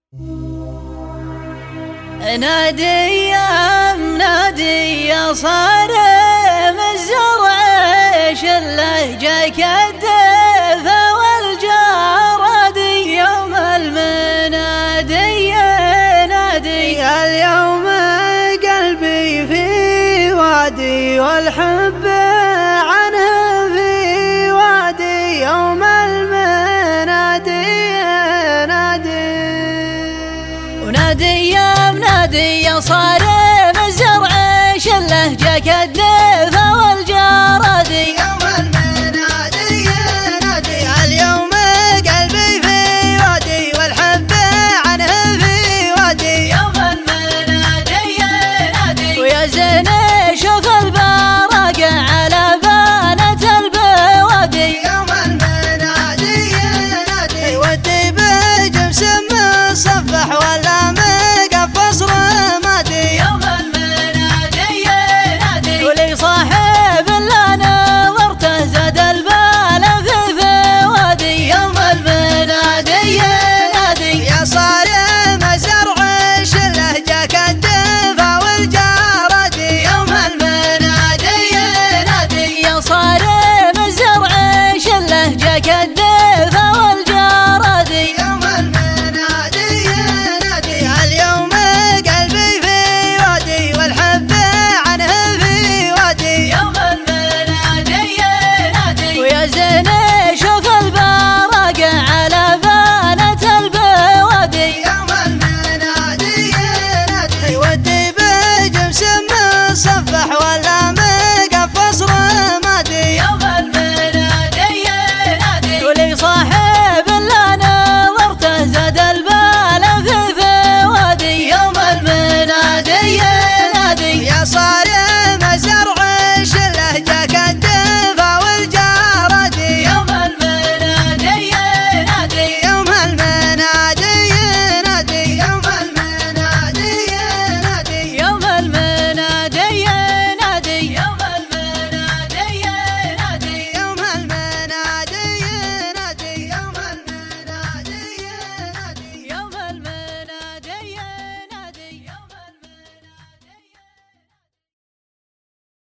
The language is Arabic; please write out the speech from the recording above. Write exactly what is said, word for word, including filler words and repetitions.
نادي يا منادي يا صارم الزرع شله جاك الدفا والجرادي يوم المنادي نادي اليوم قلبي في وادي والحب عنه في وادي يوم المنادي نادي ونادي يا منادي يا صارم الزرع شله جاك